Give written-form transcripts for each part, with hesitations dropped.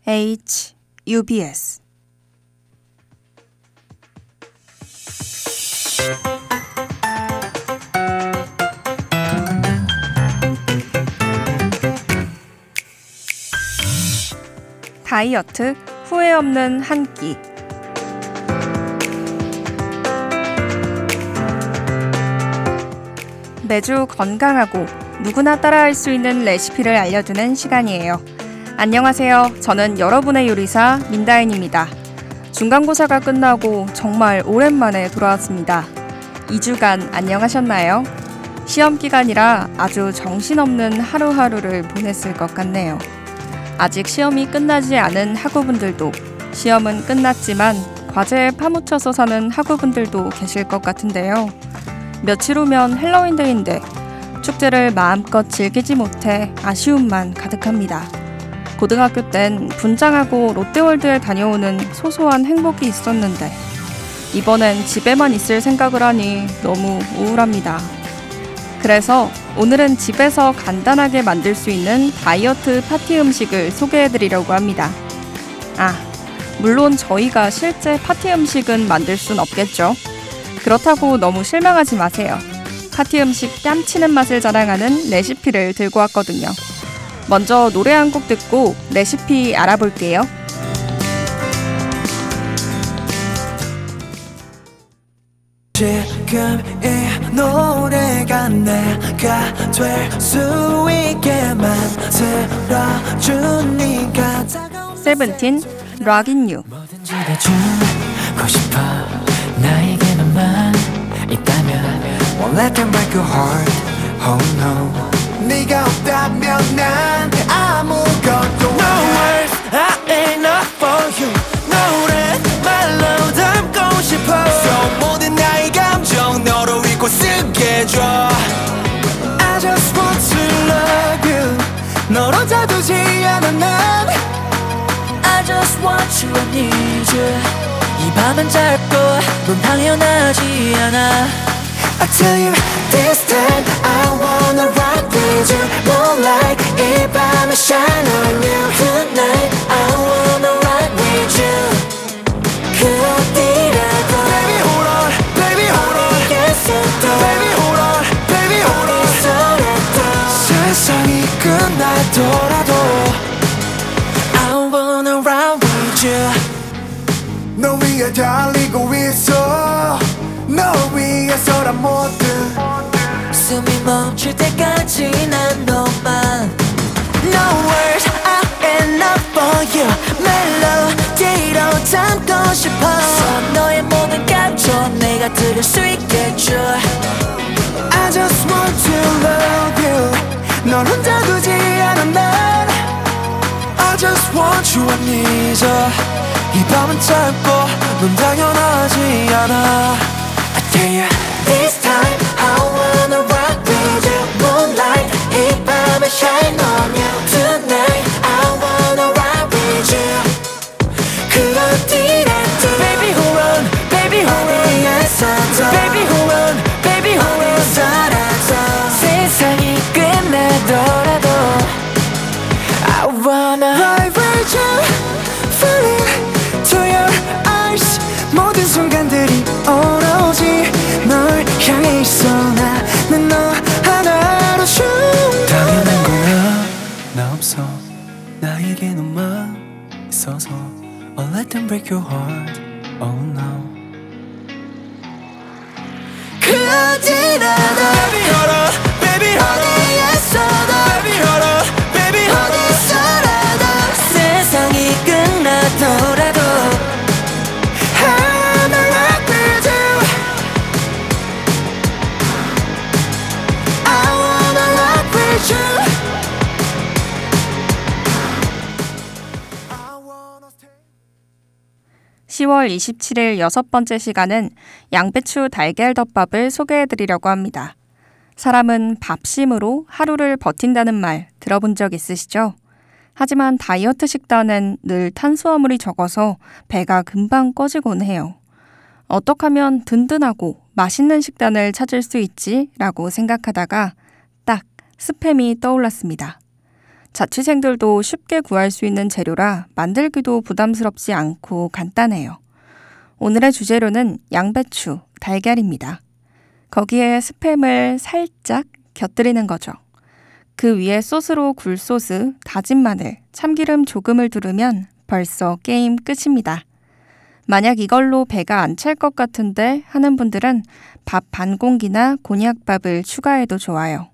HUBS 다이어트 후회 없는 한 끼. 매주 건강하고 누구나 따라할 수 있는 레시피를 알려주는 시간이에요. 안녕하세요. 저는 여러분의 요리사 민다인입니다. 중간고사가 끝나고 정말 오랜만에 돌아왔습니다. 2주간 안녕하셨나요? 시험 기간이라 아주 정신없는 하루하루를 보냈을 것 같네요. 아직 시험이 끝나지 않은 학우분들도, 시험은 끝났지만 과제에 파묻혀서 사는 학우분들도 계실 것 같은데요. 며칠 후면 헬로윈데이인데 축제를 마음껏 즐기지 못해 아쉬움만 가득합니다. 고등학교 땐 분장하고 롯데월드에 다녀오는 소소한 행복이 있었는데 이번엔 집에만 있을 생각을 하니 너무 우울합니다. 그래서 오늘은 집에서 간단하게 만들 수 있는 다이어트 파티 음식을 소개해드리려고 합니다. 물론 저희가 실제 파티 음식은 만들 순 없겠죠. 그렇다고 너무 실망하지 마세요. 파티 음식 뺨치는 맛을 자랑하는 레시피를 들고 왔거든요. 먼저 노래 한 곡 듣고 레시피 알아볼게요. 지금 이 노래가 내가 될 수 있게 만들어주니까 세븐틴, Rockin' You. 뭐든지 다 주고 싶어 나에게만 있다면 Won't let them break your heart Oh no 네가 없다면 난 아무것도 No words are enough for you 노래 말로 담고 싶어 So 모든 나의 감정 너로 읽고 쓰게 해줘 I just want to love you 널 혼자 두지 않아 난 I just want you, I need you 이 밤은 짧고 넌 당연하지 않아 I tell you this time I wanna rock with you Moonlight 이 밤에 shine on you Tonight I wanna rock with you 그 어디라도 Baby hold on, baby hold on 어디에서도 Baby hold on, baby hold on 어디서라도 세상이 끝나더라도 I wanna rock with you 너 위에 달리고 있어 너 위해서란 모든 숨이 멈출 때까지 난 너만 No words are enough for you 멜로디로 담고 싶어 so 너의 모든 감정 내가 들을 수 있게 해줘 I just want to love you 널 혼자 두지 않아 난 I just want you I need you 이 밤은 짧고 넌 당연하지 않아 I tell you this time I wanna rock with you Moonlight 이 밤에 shine on you Tonight I wanna rock with you 그 어디라도 Baby hold on, baby hold on 어디에서도 Baby hold on, baby hold on 어디서라도 세상이 끝나더라도 I wanna ride with you Falling to your eyes 모든 순간들이 오로지 널 향해 있어 나는 너 하나로 충분해 당연한 거야 나 없어 나에게 너만 있어서 I'll let them break your heart Oh no 그 어디라도 Baby hold on Baby hold on 어디에서도 Baby hold on Baby hold on 어디서라도 세상이 끝나더라도 (10월 27일) 여섯 번째 시간은 양배추 달걀덮밥을 소개해드리려고 합니다. 사람은 밥심으로 하루를 버틴다는 말 들어본 적 있으시죠? 하지만 다이어트 식단은 늘 탄수화물이 적어서 배가 금방 꺼지곤 해요. 어떻게 하면 든든하고 맛있는 식단을 찾을 수 있지? 라고 생각하다가 딱 스팸이 떠올랐습니다. 자취생들도 쉽게 구할 수 있는 재료라 만들기도 부담스럽지 않고 간단해요. 오늘의 주재료는 양배추, 달걀입니다. 거기에 스팸을 살짝 곁들이는 거죠. 그 위에 소스로 굴소스, 다진 마늘, 참기름 조금을 두르면 벌써 게임 끝입니다. 만약 이걸로 배가 안 찰 것 같은데 하는 분들은 밥 반 공기나 곤약밥을 추가해도 좋아요.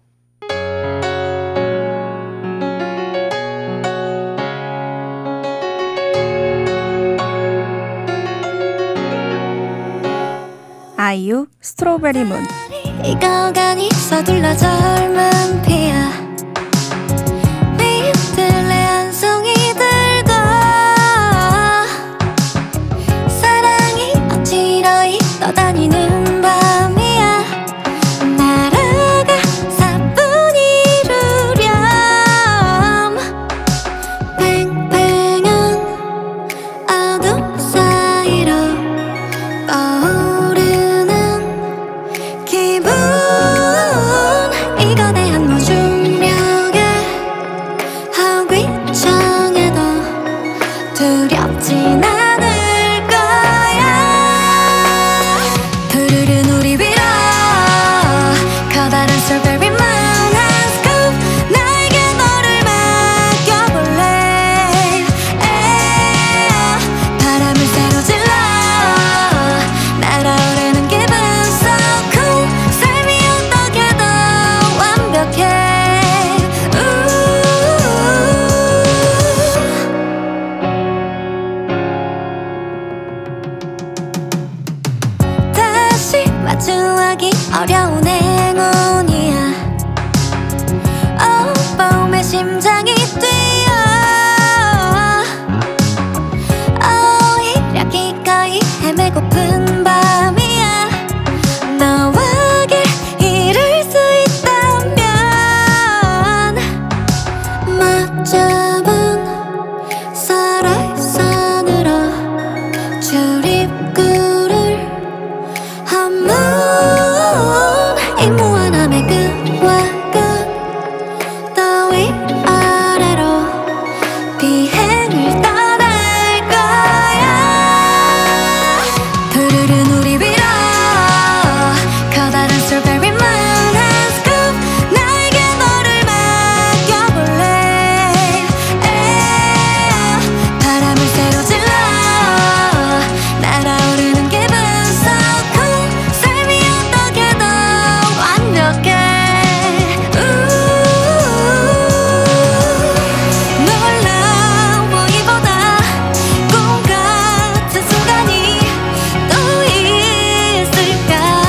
아이유 스트로베리 문. 익어가니 서둘러 젊은 피야 밑들레 한 송이 들고 사랑이 어지러이 떠다니는 밤이야 날아가 사뿐히 이루렴 팽팽한 어둠 사이로 기분 이거 내 한모 중력에 허귀청해도 두렵진 않을 거야 푸르른 우리 위로 커다란 strawberry moon 한 scoop 나에게 너를 맡겨볼래 바람을 새로 질러 날아오르는 기분 so cool 삶이 어떻게도 완벽해 다시 마주하기 어려운 행운이야 봄에 심장이 뛰어 오히려 기꺼이 헤매고픈 밤이야 너와 길 잃을 수 있다면 맞잡은 설화선으로 출입구를 한문 이 무한함의 끝과 끝 더위 아래로 비행을 떠날 거야 푸르른 우리 위로 커다란 strawberry moon 한 scoop 나에게 너를 맡겨볼래 바람을 새로 질러 날아오르는 기분 so cool 삶이 어떻게도 완벽해 놀라워이보다 꿈 같은 순간이 또 있을까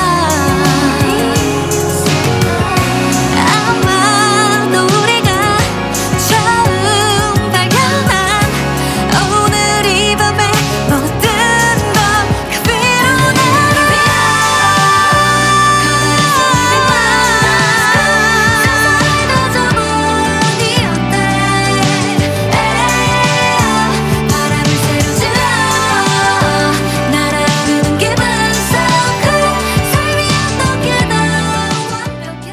아마도 우리가 처음 발견한 오늘 이 밤의 모든 건 그 위로 날아가 상상을 가져보니 어때 바람을 새로 질러 날아오르는 기분 so cool 삶이 어떻게도 완벽해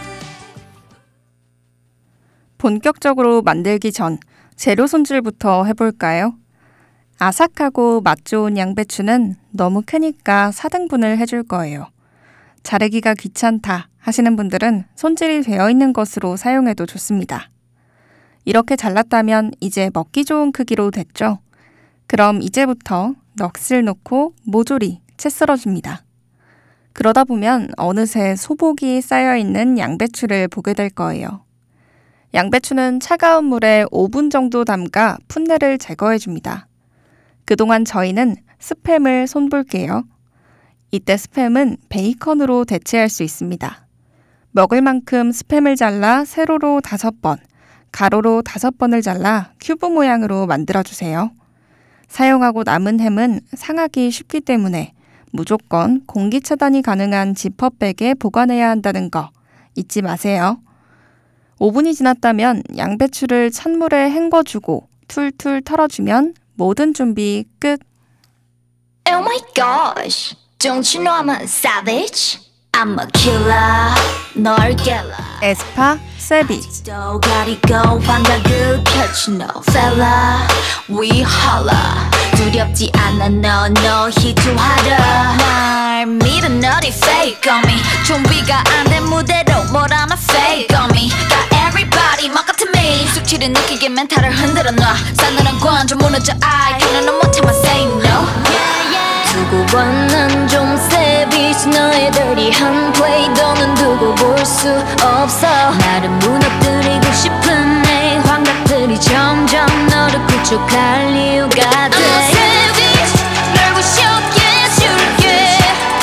본격적으로 만들기 전 재료 손질부터 해볼까요? 아삭하고 맛 좋은 양배추는 너무 크니까 4등분을 해줄 거예요. 자르기가 귀찮다 하시는 분들은 손질이 되어 있는 것으로 사용해도 좋습니다. 이렇게 잘랐다면 이제 먹기 좋은 크기로 됐죠? 그럼 이제부터 넋을 놓고 모조리 채 썰어줍니다. 그러다 보면 어느새 소복이 쌓여있는 양배추를 보게 될 거예요. 양배추는 차가운 물에 5분 정도 담가 풋내를 제거해줍니다. 그동안 저희는 스팸을 손볼게요. 이때 스팸은 베이컨으로 대체할 수 있습니다. 먹을 만큼 스팸을 잘라 세로로 5번, 가로로 5번을 잘라 큐브 모양으로 만들어주세요. 사용하고 남은 햄은 상하기 쉽기 때문에 무조건 공기 차단이 가능한 지퍼백에 보관해야 한다는 거 잊지 마세요. 5분이 지났다면 양배추를 찬물에 헹궈주고 툴툴 털어주면 모든 준비 끝! Oh my gosh, don't you know I'm a savage? I'm a killer, 널 깰라 에스파 savage. 또 가리고 환각을 펼치노 fella we holla 두렵지 않아 no 희투하라 날 믿어 너리 fake on me 준비가 안 된 무대로 뭘 하나 fake on me got everybody 막 같은 me 숙취를 느끼게 멘탈을 흔들어 놔 싸늘한 관점 무너져 I couldn't 못해만 say no 두고 봐난 좀 savage 너의 dirty한 play 너는 두고 볼 수 없어 나를 무너뜨리고 싶은 내 환각들이 점점 너를 구축할 이유가 돼 I'm a savage 널 부셔게 해줄게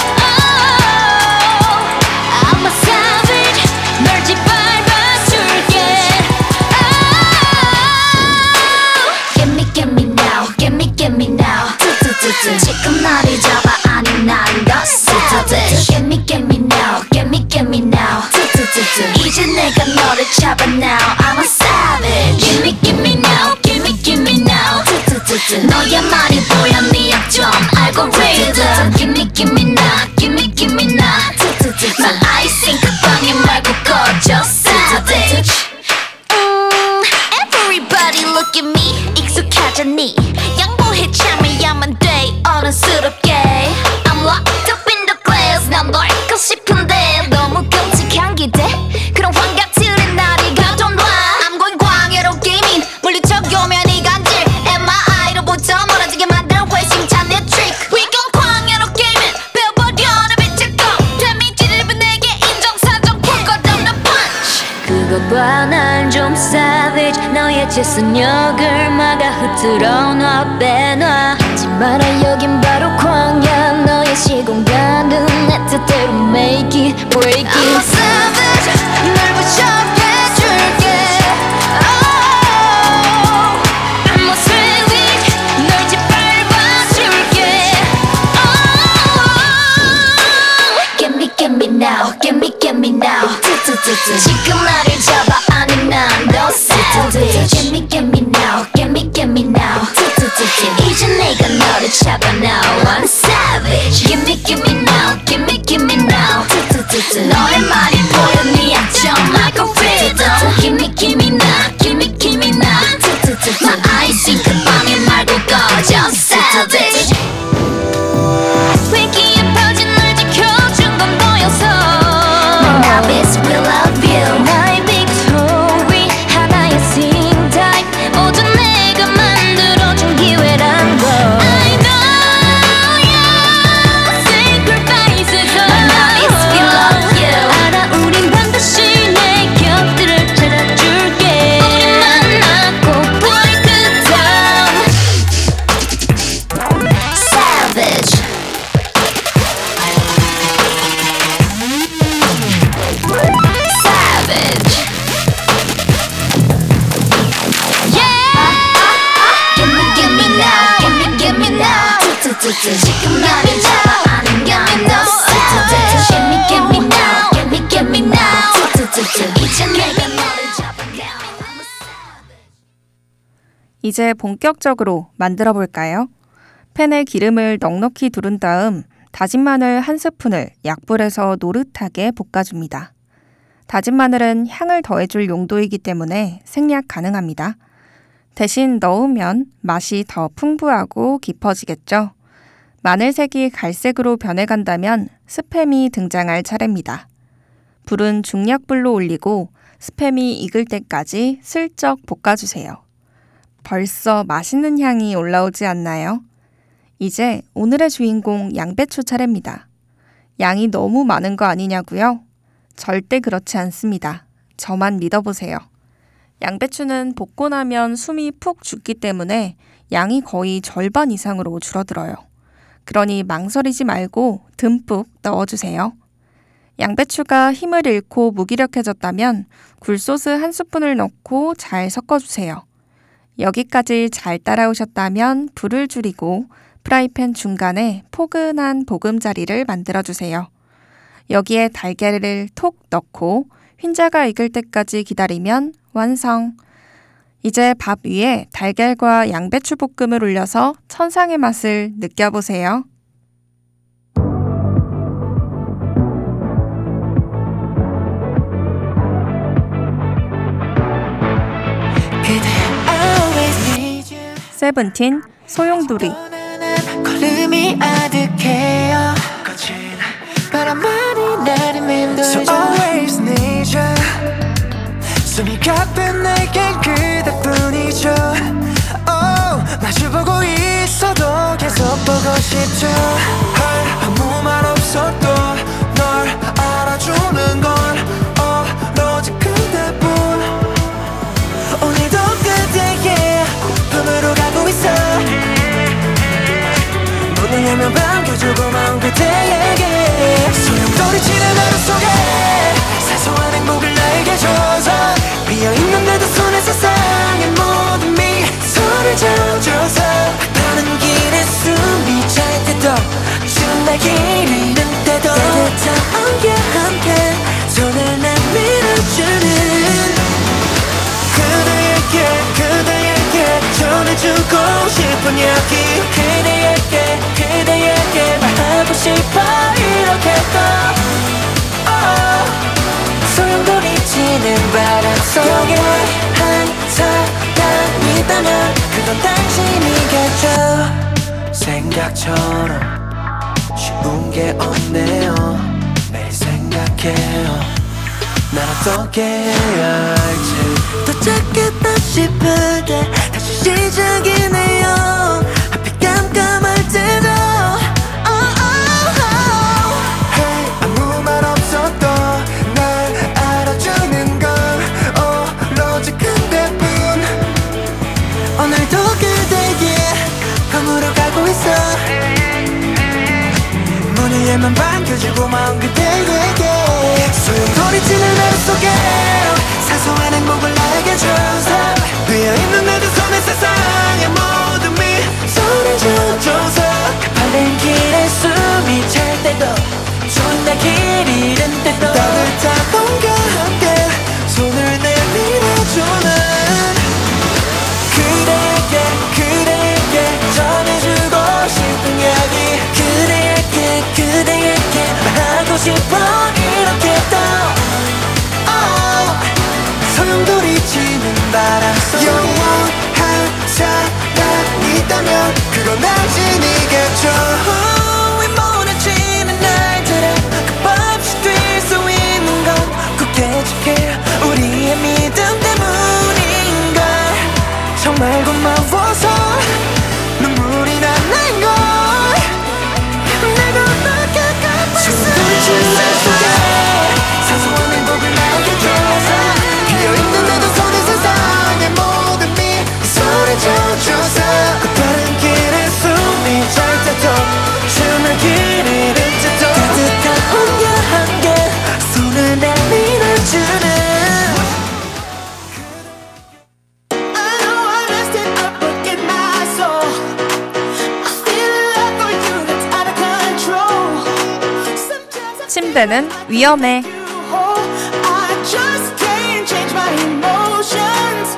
oh, I'm a savage 널 짓밟아줄게 oh, Get me now get me now 지금 나를 잡아 아니 난 더 savage Get me now 이제 내가 너를 잡아 now I'm a savage Give me now 너의 말이 보여 네 약점 알고리즘 Give me now 난 아이싱크 방해 말고 꺼져 savage Everybody look at me 익숙하잖니 양보해 참아야만 돼 어른스럽게 I'm locked up in the glass 난 널 거 싶은데 너무 끔찍한 기대 그런 환각들은 나를 가둬놔 I'm going 광야로 게이밍 물리쳐오면 이 간질 MRI로부터 멀어지게 만드는 회심찬 내 트릭 We gon' 광야로 게이밍 배워버려 내 빛의 껌 데미지를 입은 내게 인정사정 풀 것 없는 punch 그거 봐 난 좀 savage 너의 재선역을 막아 흐트러 놔 빼놔 하지 마라 여긴 바로 광야 너의 시공간은 내 뜻대로 make it break it I'm a savage 널 부셔게 해줄게 oh, I'm a savage 널 짓밟아줄게 oh, Get me now 지금 나를 잡아 아니 난 더 savage Get me now 이제 내가 너를 잡아 now I'm savage Give me now 너의 말이 보여 네 약점 like a rhythm Give me now 난 아이싱크 방해 말고 꺼져 savage 위기에 퍼진 널 지켜준 건 너였어 Now it's will love you 나의 victory 하나의 sing type 모두 내가 만들어준 기회란 걸 I know your sacrifices Now it's will love you 알아 우린 반드시 내 곁들을 찾아줄게 우리 만나고 break it down Savage Savage Give me now 지금 나를 잡아 아는 게 no savage Give me now 이제 내가 너를 잡아 now I'm a savage 이제 본격적으로 만들어 볼까요? 팬에 기름을 넉넉히 두른 다음 다진 마늘 한 스푼을 약불에서 노릇하게 볶아줍니다. 다진 마늘은 향을 더해줄 용도이기 때문에 생략 가능합니다. 대신 넣으면 맛이 더 풍부하고 깊어지겠죠. 마늘색이 갈색으로 변해간다면 스팸이 등장할 차례입니다. 불은 중약불로 올리고 스팸이 익을 때까지 슬쩍 볶아주세요. 벌써 맛있는 향이 올라오지 않나요? 이제 오늘의 주인공 양배추 차례입니다. 양이 너무 많은 거 아니냐고요? 절대 그렇지 않습니다. 저만 믿어보세요. 양배추는 볶고 나면 숨이 푹 죽기 때문에 양이 거의 절반 이상으로 줄어들어요. 그러니 망설이지 말고 듬뿍 넣어주세요. 양배추가 힘을 잃고 무기력해졌다면 굴소스 한 스푼을 넣고 잘 섞어주세요. 여기까지 잘 따라오셨다면 불을 줄이고 프라이팬 중간에 포근한 보금자리를 만들어주세요. 여기에 달걀을 톡 넣고 흰자가 익을 때까지 기다리면 완성! 이제 밥 위에 달걀과 양배추 볶음을 올려서 천상의 맛을 느껴보세요. 세븐틴, 소용돌이. 걸음이 아득해요. 거친 바람만이 나를 맴돌죠. So always need you. 숨이 가쁜 내겐 그대뿐이죠. Oh, 마주보고 있어도 계속 보고 싶죠. 할 아무 말 없어도 널 알아주는 건 오로지 그대뿐. 오늘도 그대의 품으로 가고 있어. 문을 열면 반겨주고 마음 그대에게 소용돌이치는 하루 속에 사소한 행복을 나에게 줘서 비어있는데도 손에 세상의 모든 미소를 지어줘서 가는 길에 숨이 찰 때도 추운 날 길을 잃은 때도 따뜻한 온기와 함께 손을 내밀어주는 그대에게 전해주고 싶은 이야기 그대에게 말하고 싶어 이렇게 또 소용돌이치는 바람 속에 한 사람 있다면 그건 당신이겠죠. 생각처럼 쉬운 게 없네요. 매일 생각해요. 난 어떻게 해야 할지. 더 찾겠다 싶을 때 다시 시작이네요. 하필 깜깜할 때도 Hey, 아무 말 없어도 날 알아주는 건 오로지 그대뿐. 오늘도 그대의 품으로 가고 있어. 문을 열면 반겨주고 마음 그대에게 소용돌이치는 하루 속에 사소한 행복을 나에게 줘서 비어있는데도 손에 세상의 모든 미소를 지어줘서 가파른 길에 숨이 찰 때도 추운 날 길 잃은 때도 따뜻한 온과 함께 손을 내밀어주는 그대에게 전해주고 싶은 이야기 그대에게 말하고 싶어 이렇게 또 소용돌이치는 바람 속에 영원한 사랑이 있다면 그건 당신이겠죠. 윗모나치는 날들은 끝없이 뛸 수 있는 건 굳게 우리의 믿음 때문인걸. 정말 고마워서 눈물이 나는 걸 내가 어떻게 갚을 수 있을까. 사소한 행복을 나에게 줘서 비어있는데도 손에 세상의 모든 미소를 지어줘서 다른 길에 숨이 찰 때도 추운 날 길 잃을 때도 따뜻한 온과 함께 손을 내밀어주는 I know I messed it up but in my soul I feel a love for you that's out of control. Sometimes I 침대는 위험해. I just can't change my emotions.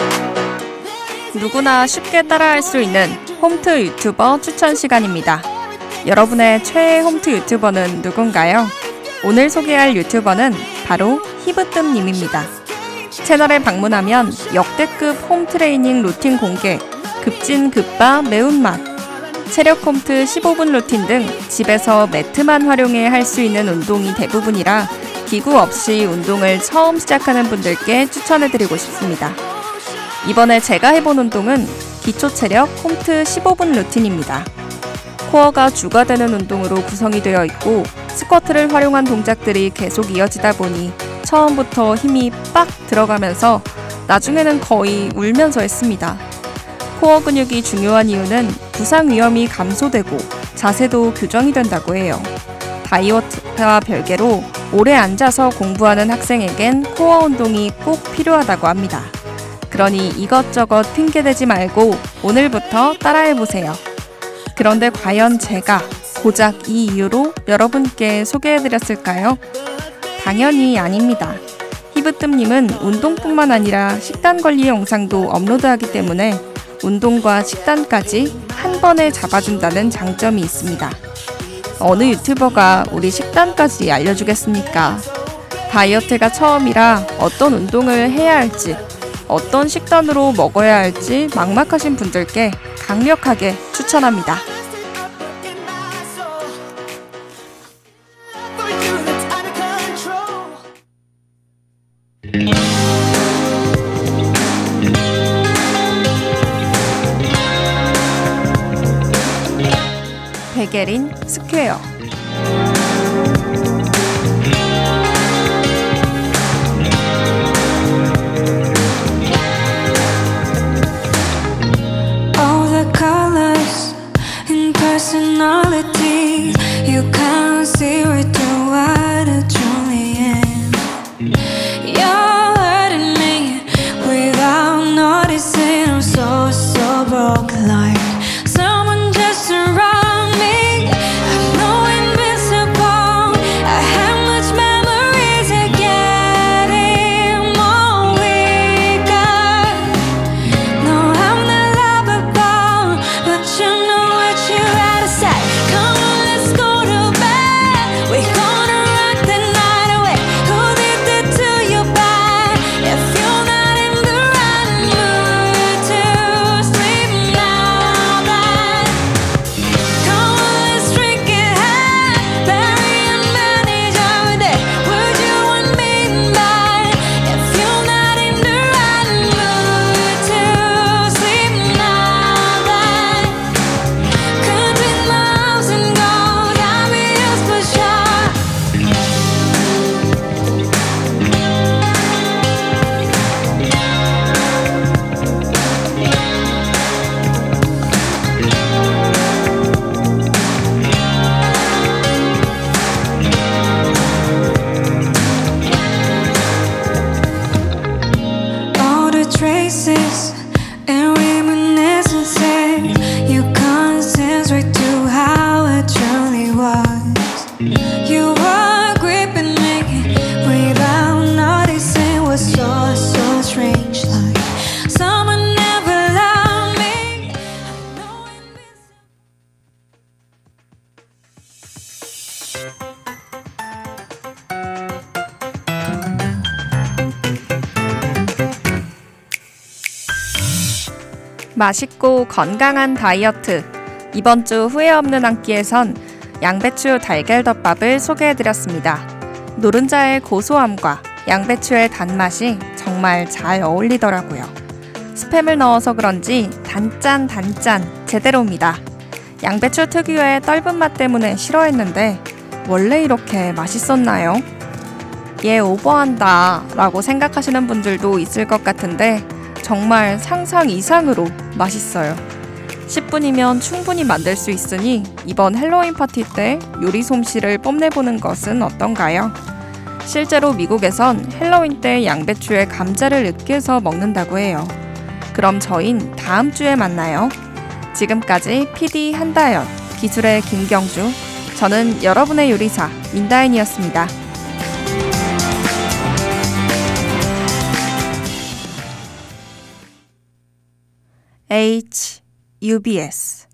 누구나 쉽게 따라할 수 있는 홈트 유튜버 추천 시간입니다. 여러분의 최애 홈트 유튜버는 누군가요? 오늘 소개할 유튜버는 바로 히브뜸님입니다. 채널에 방문하면 역대급 홈트레이닝 루틴 공개, 급진급바 매운맛, 체력 홈트 15분 루틴 등 집에서 매트만 활용해 할 수 있는 운동이 대부분이라 기구 없이 운동을 처음 시작하는 분들께 추천해드리고 싶습니다. 이번에 제가 해본 운동은 기초체력 홈트 15분 루틴입니다. 코어가 주가 되는 운동으로 구성이 되어 있고 스쿼트를 활용한 동작들이 계속 이어지다 보니 처음부터 힘이 빡 들어가면서 나중에는 거의 울면서 했습니다. 코어 근육이 중요한 이유는 부상 위험이 감소되고 자세도 교정이 된다고 해요. 다이어트와 별개로 오래 앉아서 공부하는 학생에겐 코어 운동이 꼭 필요하다고 합니다. 그러니 이것저것 핑계대지 말고 오늘부터 따라해보세요. 그런데 과연 제가 고작 이 이유로 여러분께 소개해드렸을까요? 당연히 아닙니다. 히브뜸님은 운동뿐만 아니라 식단 관리 영상도 업로드하기 때문에 운동과 식단까지 한 번에 잡아준다는 장점이 있습니다. 어느 유튜버가 우리 식단까지 알려주겠습니까? 다이어트가 처음이라 어떤 운동을 해야 할지, 어떤 식단으로 먹어야 할지 막막하신 분들께 강력하게 추천합니다. 베게린 스퀘어. All the colors and personalities, you can't see right through what I truly am. You're hurting me without noticing. I'm so broke, like someone just around me. I know invincible. I have much memories are getting more weaker. No, I'm not lovable, but you know what you had to say. Come on, let's go to bed. We're gonna rock the night away. Who did that to you bad? If you're not in the right mood to sleep now, then come on, let's drink it high. Bury and manage our day. Would you want me back? If you're not in the right mood to sleep now, then could be miles and gold. I'll be yours for sure. All the traces and reminiscences, you can't sense right through how I truly was. You were gripping me without noticing. Was so strange, like someone never loved me. I know invincible. 맛있고 건강한 다이어트. 이번 주 후회 없는 한 끼에선 양배추 달걀덮밥을 소개해드렸습니다. 노른자의 고소함과 양배추의 단맛이 정말 잘 어울리더라고요. 스팸을 넣어서 그런지 단짠 제대로입니다. 양배추 특유의 떫은 맛 때문에 싫어했는데 원래 이렇게 맛있었나요? 얘 오버한다 라고 생각하시는 분들도 있을 것 같은데 정말 상상 이상으로 맛있어요. 10분이면 충분히 만들 수 있으니 이번 헬로윈 파티 때 요리 솜씨를 뽐내보는 것은 어떤가요? 실제로 미국에선 헬로윈 때 양배추에 감자를 으깨서 먹는다고 해요. 그럼 저흰 다음 주에 만나요. 지금까지 PD 한다연, 기술의 김경주, 저는 여러분의 요리사 민다연이었습니다. HUBS